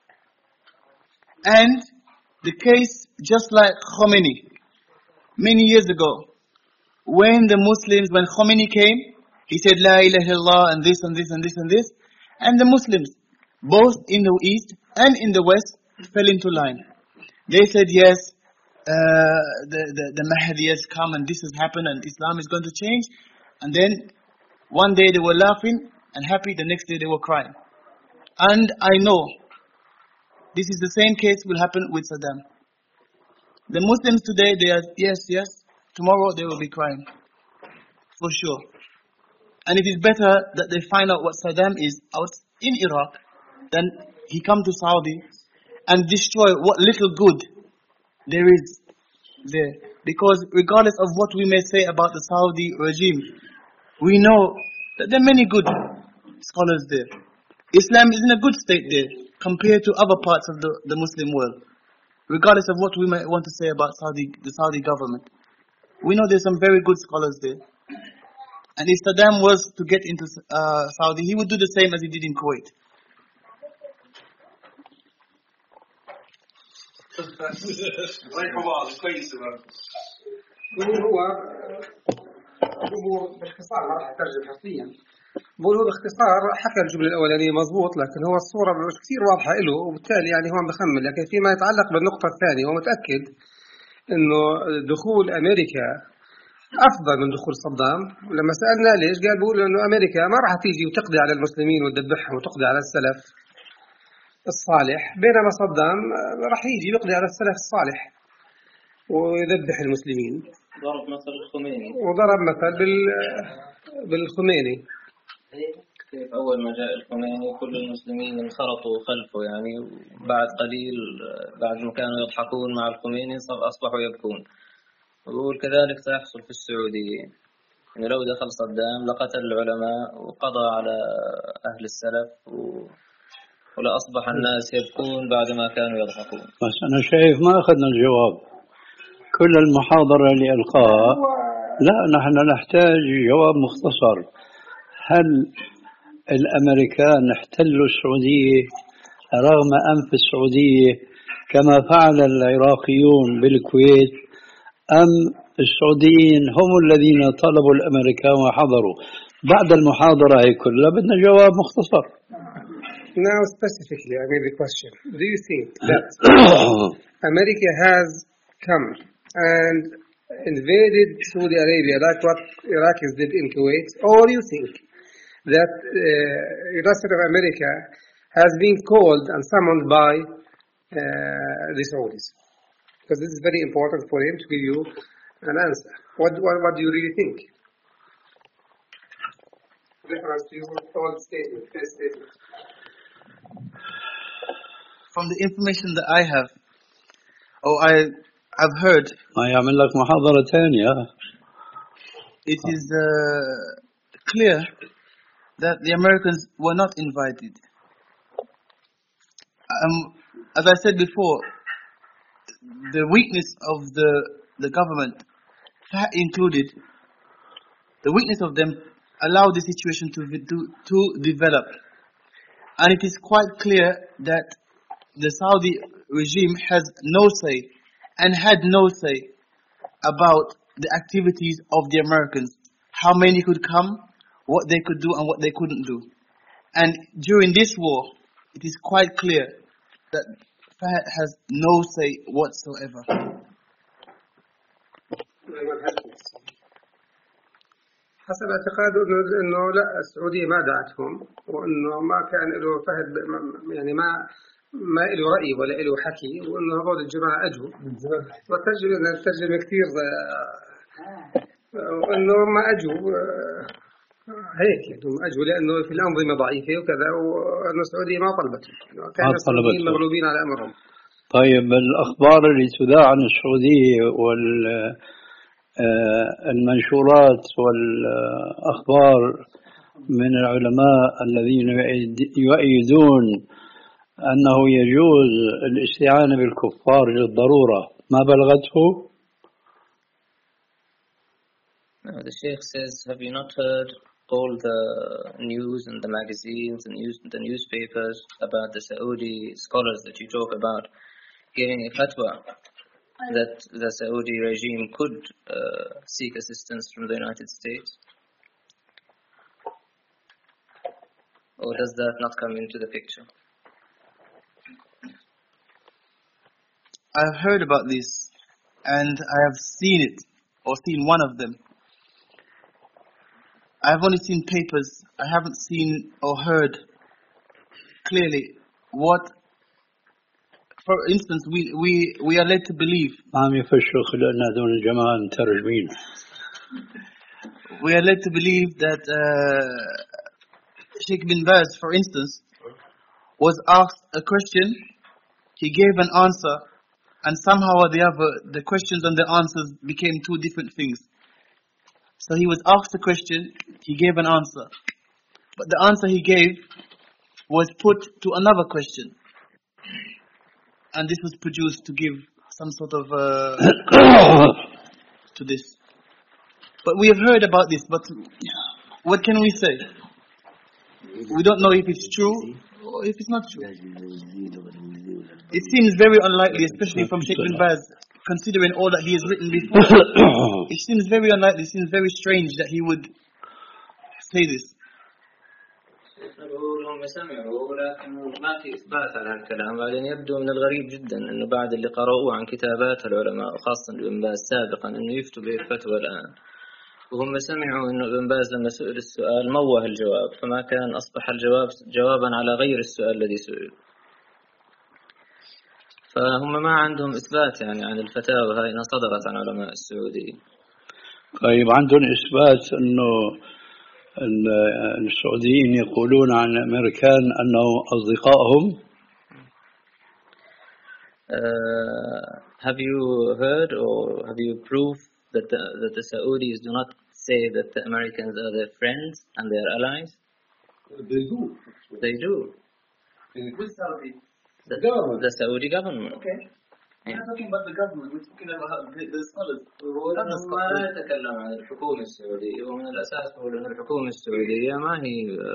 And the case, just like Khomeini, many years ago, when the Muslims, when Khomeini came, he said, La ilaha illallah, and this, and this, and this, and this. And the Muslims, both in the East and in the West, fell into line. They said, yes, uh, the, the, the Mahdi has come, and this has happened, and Islam is going to change. And then, one day they were laughing and happy, the next day they were crying. And I know, this is the same case will happen with Saddam. The Muslims today, they are, yes, yes, tomorrow they will be crying, for sure. And it is better that they find out what Saddam is out in Iraq than he come to Saudi and destroy what little good there is there. Because regardless of what we may say about the Saudi regime, we know that there are many good scholars there. Islam is in a good state there compared to other parts of the, the Muslim world. Regardless of what we might want to say about Saudi, the Saudi government, we know there's some very good scholars there. And if Saddam was to get into uh, Saudi, he would do the same as he did in Kuwait. هو باختصار ما راح اترجم حرفيا. بقول هو باختصار حكى الجمله الاولانيه مضبوط، لكن هو الصوره مش كثير واضحه له، وبالتالي يعني هو عم بخمن. لكن فيما يتعلق بالنقطه الثانيه، هو متاكد انه دخول امريكا افضل من دخول صدام. ولما سالنا ليش، قال بقول انه امريكا ما راح تيجي وتقضي على المسلمين وتذبحهم وتقضي على السلف الصالح، بينما صدام راح يجي يقضي على السلف الصالح ويذبح المسلمين. ضرب مثل الخميني، وضرب مثل بال بالخميني كيف أول ما جاء الخميني كل المسلمين انخرطوا خلفه يعني، وبعد قليل بعد ما كانوا يضحكون مع الخميني أصبحوا يبكون. ويقول كذلك سيحصل في السعودية، يعني لو دخل صدام لقتل العلماء وقضى على أهل السلف و... ولا أصبح الناس يبكون بعد ما كانوا يضحكون. بس أنا شايف ما أخذنا الجواب. كل المحاضرة اللي ألقاها لا، نحن نحتاج جواب مختصر. هل الأمريكان احتلوا السعودية رغم أنف السعودية كما فعل العراقيون بالكويت، أم السعوديين هم الذين طلبوا الأمريكان وحضروا؟ بعد المحاضرة هي كلها بدنا جواب مختصر. Now specifically, I mean the question. Do you think that America has come and invaded Saudi Arabia like what Iraqis did in Kuwait, or you think that uh, United States of America has been called and summoned by uh, the Saudis? Because this is very important for him to give you an answer. What, what, what do you really think? Reference to your old statement, first statement. From the information that I have, or I, I've heard, ما يعمل لك محاضرة ثانية. It is uh, clear that the Americans were not invited. Um, as I said before, the weakness of the the government included, the weakness of them allowed the situation to to, to develop, and it is quite clear that the Saudi regime has no say and had no say about the activities of the Americans, how many could come, what they could do and what they couldn't do. And during this war, it is quite clear that Fahd has no say whatsoever. حسب اعتقاده انه انه لا، السعوديه ما دعتهم، وانه ما كان له فهد يعني ما ما له راي ولا له حكي، وانه هذول الجماعه اجوا والترجمه الترجمه كثير وانه ما اجوا هيك، يعني اجوا لانه في الانظمه ضعيفه وكذا، وانه السعوديه ما طلبتهم، كانوا السعوديين مغلوبين على امرهم. طيب الأخبار اللي تذاع عن السعودية والمنشورات والأخبار من العلماء الذين يؤيدون أنه يجوز الاستعانة بالكفار للضرورة ما بلغته؟ No, the Sheikh says, have you not heard all the news and the magazines and news, the newspapers about the Saudi scholars that you talk about giving a fatwa that the Saudi regime could uh, seek assistance from the United States? Or does that not come into the picture? I've heard about this, and I have seen it, or seen one of them. I've only seen papers. I haven't seen or heard clearly what, for instance, we, we, we are led to believe. We are led to believe that uh, Sheikh bin Baz, for instance, was asked a question, he gave an answer, and somehow or the other, the questions and the answers became two different things. So he was asked a question, he gave an answer. But the answer he gave was put to another question. And this was produced to give some sort of uh, to this. But we have heard about this, but what can we say? We don't know if it's true or if it's not true. It seems very unlikely, especially from Sheikh bin Baz, considering all that he has written before. It seems very unlikely, it seems very strange that he would say this. هم سمعوا لكن ما في إثبات على الكلام. بعدين يبدو من الغريب جدا أنه بعد اللي قرأوه عن كتابات العلماء وخاصة ابن باز سابقا أنه يفتوا بالفتوى الآن، وهم سمعوا أنه ابن باز لما سئل السؤال موه الجواب، فما كان أصبح الجواب جوابا على غير السؤال الذي سئل. فهم ما عندهم إثبات يعني عن الفتاوى هاي صدرت عن علماء السعودية. طيب عندهم إثبات أنه السعوديين يقولون عن الأمريكان أنهم أصدقائهم. Uh, have you heard or have you proof that the, that the Saudis do not say that the Americans are their friends and their allies? They do. They do. Which Saudi? The, government. The Saudi government. Okay. We're not talking about the government, we're talking about the, the scholars. ما نتكلم عن الحكومة السعودية ومن الأساس هو أن الحكومة السعودية ما هي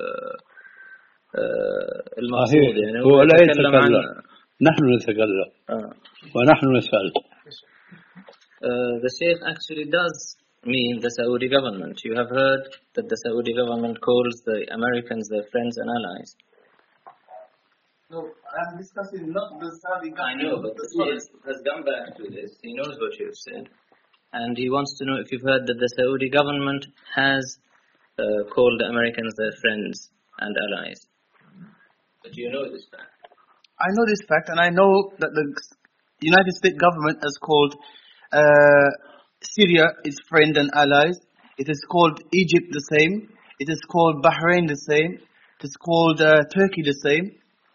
المقصود يعني هو لا يتكلم عن نحن نتكلم آه. ونحن نسأل. Uh, the Sheikh actually does mean the Saudi government. You have heard that the Saudi government calls the Americans their friends and allies. No, I'm discussing not the Saudi government. I know, but the Sheikh has gone back to this. He knows what you've said. And he wants to know if you've heard that the Saudi government has uh, called the Americans their friends and allies. But you know this fact. I know this fact, and I know that the United States government has called uh, Syria its friend and allies. It is called Egypt the same. It is called Bahrain the same. It is called uh, Turkey the same.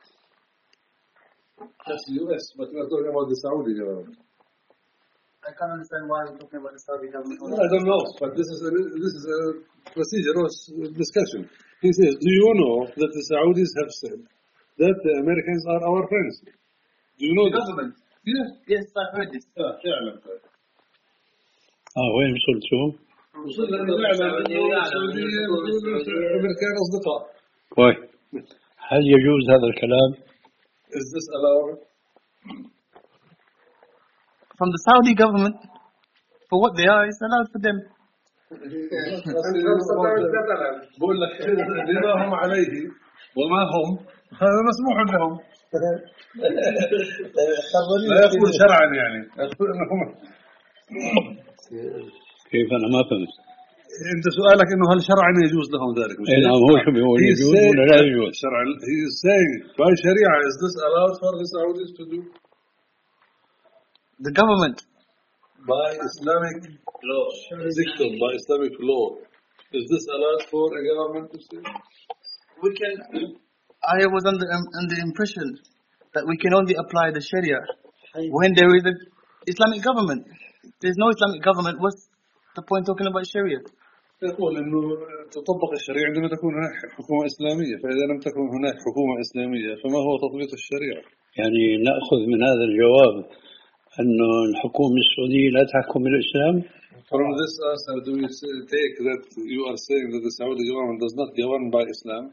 That's the U S, but we're talking about the Saudi government. I can't understand why we're talking about the Saudi government. I don't know, but this is a, this is a procedurous discussion. He says, do you know that the Saudis have said that the Americans are our friends? Do you know the this? government? Yes. Yes, I've heard this. آه فعلا. آه وين وصلتوا؟ وصلنا نعلم أن السعودية الأمريكان أصدقاء. كويس. هل يجوز هذا الكلام؟ Is this allowed? From the Saudi government, for what they are, it's allowed for them. بقول لك بما هم عليه وما هم هذا مسموح لهم. لا يقول شرعا يعني. يقول انهم كيف أنا ما فهمت. أنت سؤالك إنه هل شرعا يجوز لهم ذلك؟ إيه نعم هو شو بيقول يجوز ولا لا يجوز؟ شرعا. He is saying by Sharia is this allowed for the Saudis to do? The government. By Islamic law. Dictum, by Islamic law. Is this allowed for a government to say? We can. I was under um, under the impression that we can only apply the Sharia when there is an Islamic government. There's no Islamic government. What's the point talking about Sharia? يقول إنه تطبق الشريعة عندما تكون هناك حكومة إسلامية، فإذا لم تكن هناك حكومة إسلامية فما هو تطبيق الشريعة؟ يعني نأخذ من هذا الجواب أنه الحكومة السعودية لا تحكم الإسلام. From this answer, do you take that you are saying that the Saudi government does not govern by Islam?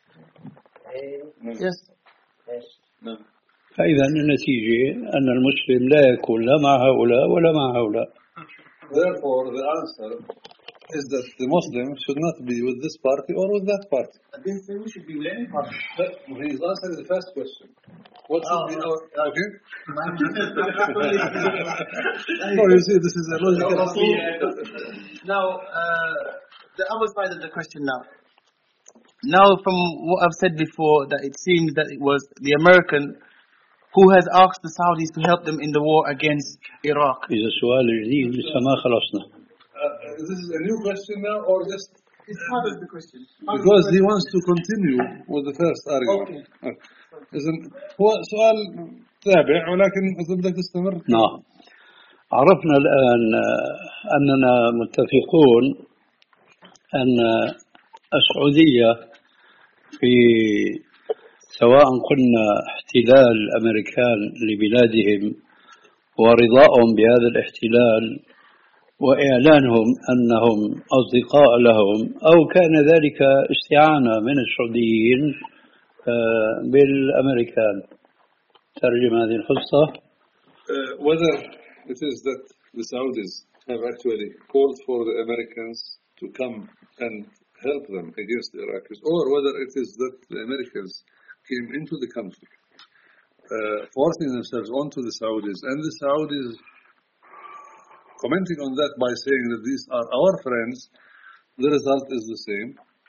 Yes. No. فإذا النتيجة أن المسلم لا يكون لا مع هؤلاء ولا مع هؤلاء. Therefore, the answer is that the Muslim should not be with this party or with that party. I didn't say we should be with any party. He is answering the first question. What should be our... Okay? No, you see, this is a logical... Now, uh, the other side of the question now. Now, from what I've said before, that it seems that it was the American who has asked the Saudis to help them in the war against Iraq. إذا سؤال جديد لسه ما خلصنا. This is a new question now, or just... It's part of the question. Because he wants to continue with the first argument. Okay. إذن هو سؤال تابع ولكن إذا بدك تستمر. نعم. عرفنا الآن أننا متفقون أن السعودية في سواء قلنا احتلال الأمريكان لبلادهم ورضاءهم بهذا الاحتلال وإعلانهم أنهم أصدقاء لهم أو كان ذلك استعانة من السعوديين بالأمريكان. ترجم هذه القصة. Whether it is that the Saudis have actually called for the Americans to come and help them against the Iraqis, or whether it is that the Americans came into the country, uh, forcing themselves onto the Saudis, and the Saudis commenting on that by saying that these are our friends, the result is the same.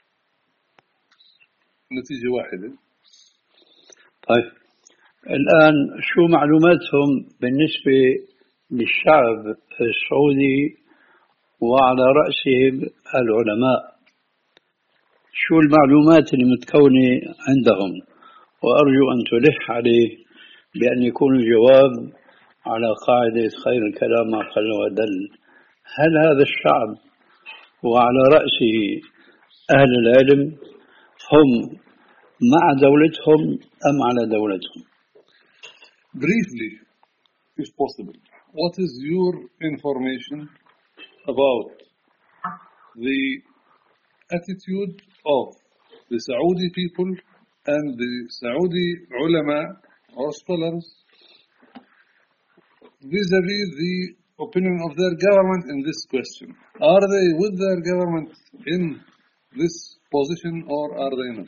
نتيجة واحدة. طيب الآن شو معلوماتهم بالنسبة للشعب السعودي وعلى رأسهم العلماء شو المعلومات اللي متكونة عندهم، وأرجو أن تلح عليه بأن يكون الجواب على قاعدة خير الكلام ما قل ودل. هل هذا الشعب وعلى رأسه أهل العلم هم مع دولتهم أم على دولتهم؟ Briefly, if possible, what is your information about the attitude of the Saudi people and the Saudi ulama or scholars vis-a-vis the opinion of their government in this question? Are they with their government in this position or are they not?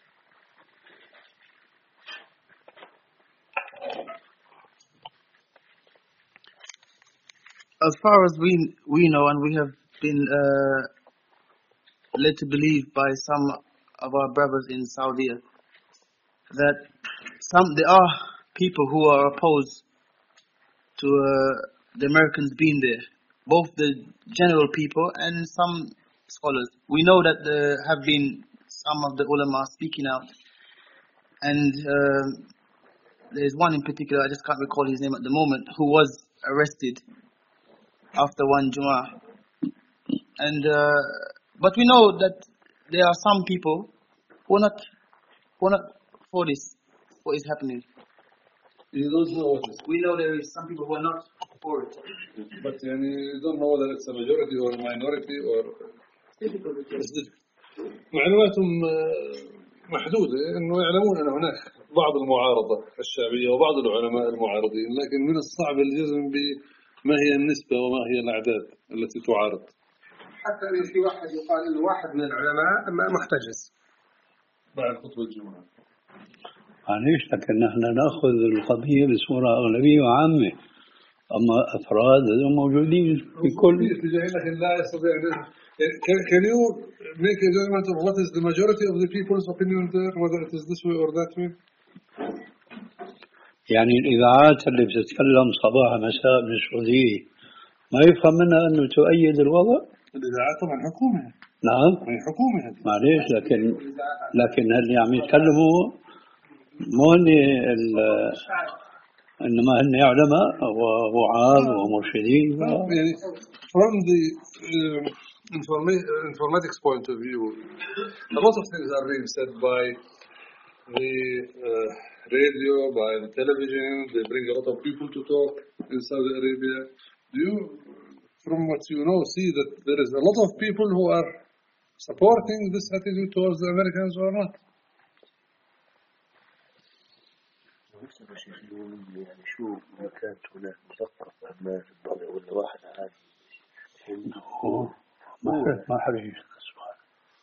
As far as we we know, and we have been uh, led to believe by some of our brothers in Saudi, that some there are people who are opposed to uh, the Americans being there, both the general people and some scholars. We know that there have been some of the ulama speaking out, and uh, there's one in particular, I just can't recall his name at the moment, who was arrested after one Jumu'ah. And uh, but we know that there are some people who are not who are not for this, what is happening. You don't know what is. We know there is some people who are not for it. But يعني, you don't know whether it's a majority or a minority or. معلوماتهم محدودة إنه يعلمون أن هناك بعض المعارضة الشعبية وبعض العلماء المعارضين، لكن من الصعب الجزم بما هي النسبة وما هي الأعداد التي تعارض. حتى إن في واحد يقال إنه واحد من العلماء محتجز بعد خطبة الجمعة. معليش، لكن نحن نأخذ القضية بصورة أغلبية وعامة، أما أفراد موجودين في كل. لكن لا يستطيع. Can, can you make a judgment of what is the majority of the people's opinion there, whether it is this way or that way? يعني الإذاعات اللي بتتكلم صباح مساء من السعودية ما يفهم منها أنه تؤيد الوضع؟ الإذاعات طبعا حكومة. نعم. هي حكومة. معليش، لكن لكن اللي عم يتكلموا مو هن إنما هن علماء ووعاظ ومرشدين. يعني from the um, informa- informatics point of view, a lot of things are being said by the uh, radio, by the television. They bring a lot of people to talk in Saudi Arabia. Do you, from what you know, see that there is a lot of people who are supporting this attitude towards the Americans or not? يعني شو ما كانت هناك مثقف أما الضوء ولا واحد عادي ما ما حرج السؤال.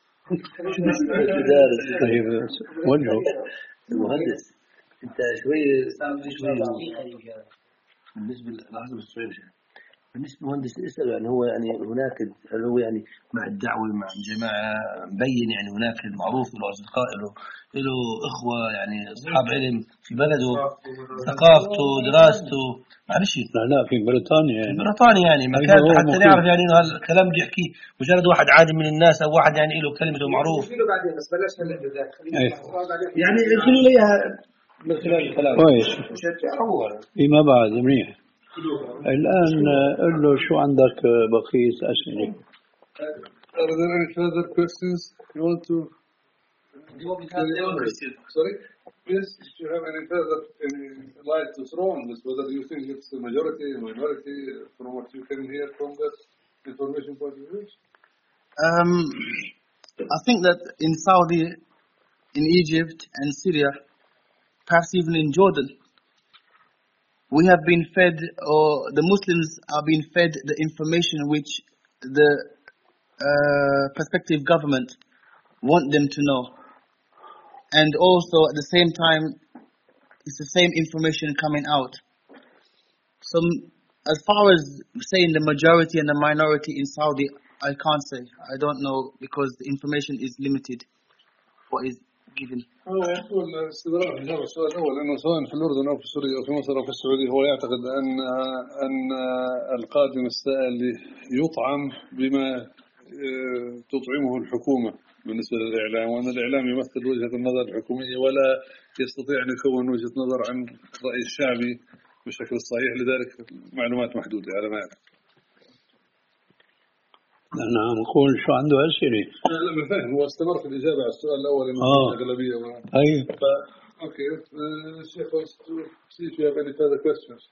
طيب وجهه المهندس أنت شوي شوي بالنسبة لحسب السؤال بالنسبة للمهندس اسأل يعني هو يعني هناك هل هو يعني مع الدعوة مع الجماعة مبين يعني هناك المعروف له أصدقاء له له إخوة يعني أصحاب علم في بلده ثقافته دراسته معلش لا لا في بريطانيا يعني في بريطانيا يعني مكان حتى نعرف يعني إنه هالكلام اللي يحكيه مجرد واحد عادي من الناس أو واحد يعني له كلمته معروف بعدين بس بلاش هلا بالذات يعني ارسلوا لي إياها من خلال الكلام كويس فيما بعد منيح. الآن قل له شو عندك بقية أسئلة. Are there any further questions you want to? Sorry? Yes, if you have any further any light to throw on this, whether you think it's a majority, a minority, from what you can hear from the information point of view? Um, I think that in Saudi, in Egypt and Syria, perhaps even in Jordan, we have been fed, or the Muslims are being fed the information which the uh, prospective government want them to know. And also at the same time, it's the same information coming out. So as far as saying the majority and the minority in Saudi, I can't say. I don't know because the information is limited. What is given. هو يقول استدراك جاب السؤال الأول أنه سواء في الأردن أو في سوريا أو في مصر أو في السعودية هو يعتقد أن أن القادم السائل يطعم بما تطعمه الحكومة بالنسبة للإعلام، وأن الإعلام يمثل وجهة النظر الحكومية ولا يستطيع أن يكون وجهة نظر عن الرأي الشعبي بشكل صحيح، لذلك معلومات محدودة على ما أعرف. أنا نقول شو عنده أسئلة؟ لا ما فاهم، هو استمر في الإجابة على السؤال الأول إنه آه. الأغلبية و... أيوة. ف... Okay, uh, Sheikh, see if you have any further questions.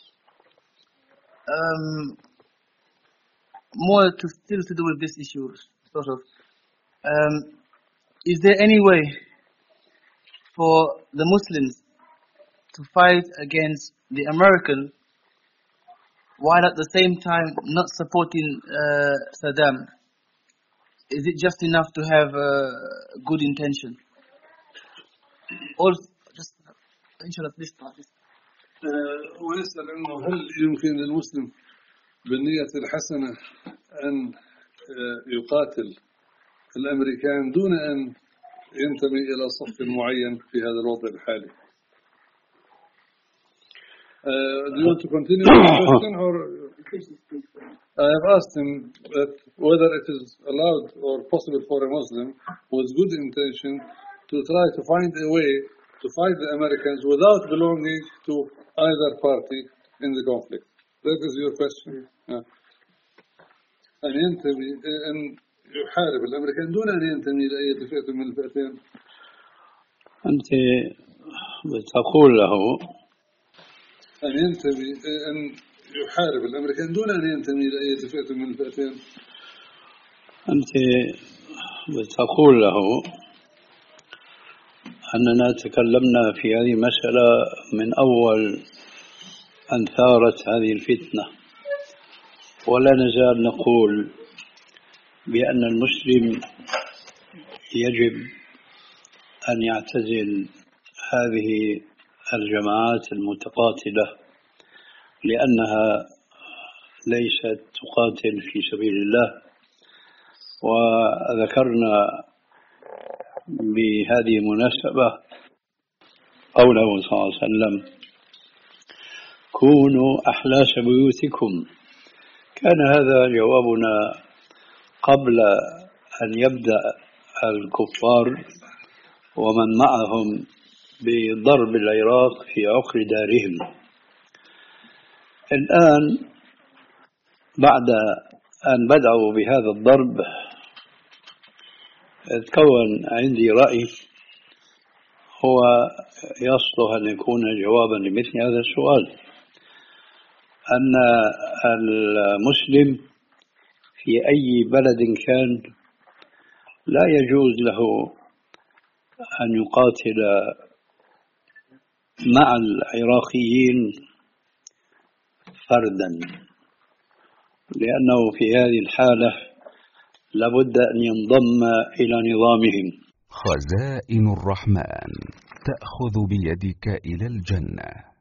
Um, more to still to do with this issue, sort of. Um, is there any way for the Muslims to fight against the American while at the same time not supporting uh, Saddam? Is it just enough to have uh, good intention? Also, just inshallah, please start. ويسأل أنه هل يمكن للمسلم بالنية الحسنة أن يقاتل الأمريكان دون أن ينتمي إلى صف معين في هذا الوضع الحالي؟ Uh, do you want to continue with the question, or I have asked him that whether it is allowed or possible for a Muslim with good intention to try to find a way to fight the Americans without belonging to either party in the conflict. That is your question. Yeah. أن ينتمي أن يحارب الأمريكان دون أن ينتمي لأي فئة من الفئتين. أنت بتقول له أن ينتمي أن يحارب الأمريكان دون أن ينتمي لأي فئة من الفئتين. أنت بتقول له أننا تكلمنا في هذه المسألة من أول أن ثارت هذه الفتنة، ولا نزال نقول بأن المسلم يجب أن يعتزل هذه الجماعات المتقاتلة لأنها ليست تقاتل في سبيل الله. وذكرنا بهذه المناسبة قوله صلى الله عليه وسلم: كونوا أحلاس بيوتكم. كان هذا جوابنا قبل أن يبدأ الكفار ومن معهم بضرب العراق في عقر دارهم. الآن بعد أن بدأوا بهذا الضرب تكون عندي رأي هو يصلح أن يكون جوابا لمثل هذا السؤال، أن المسلم في أي بلد كان لا يجوز له أن يقاتل مع العراقيين فردا، لأنه في هذه الحالة لابد أن ينضم إلى نظامهم. خزائن الرحمن تأخذ بيدك إلى الجنة.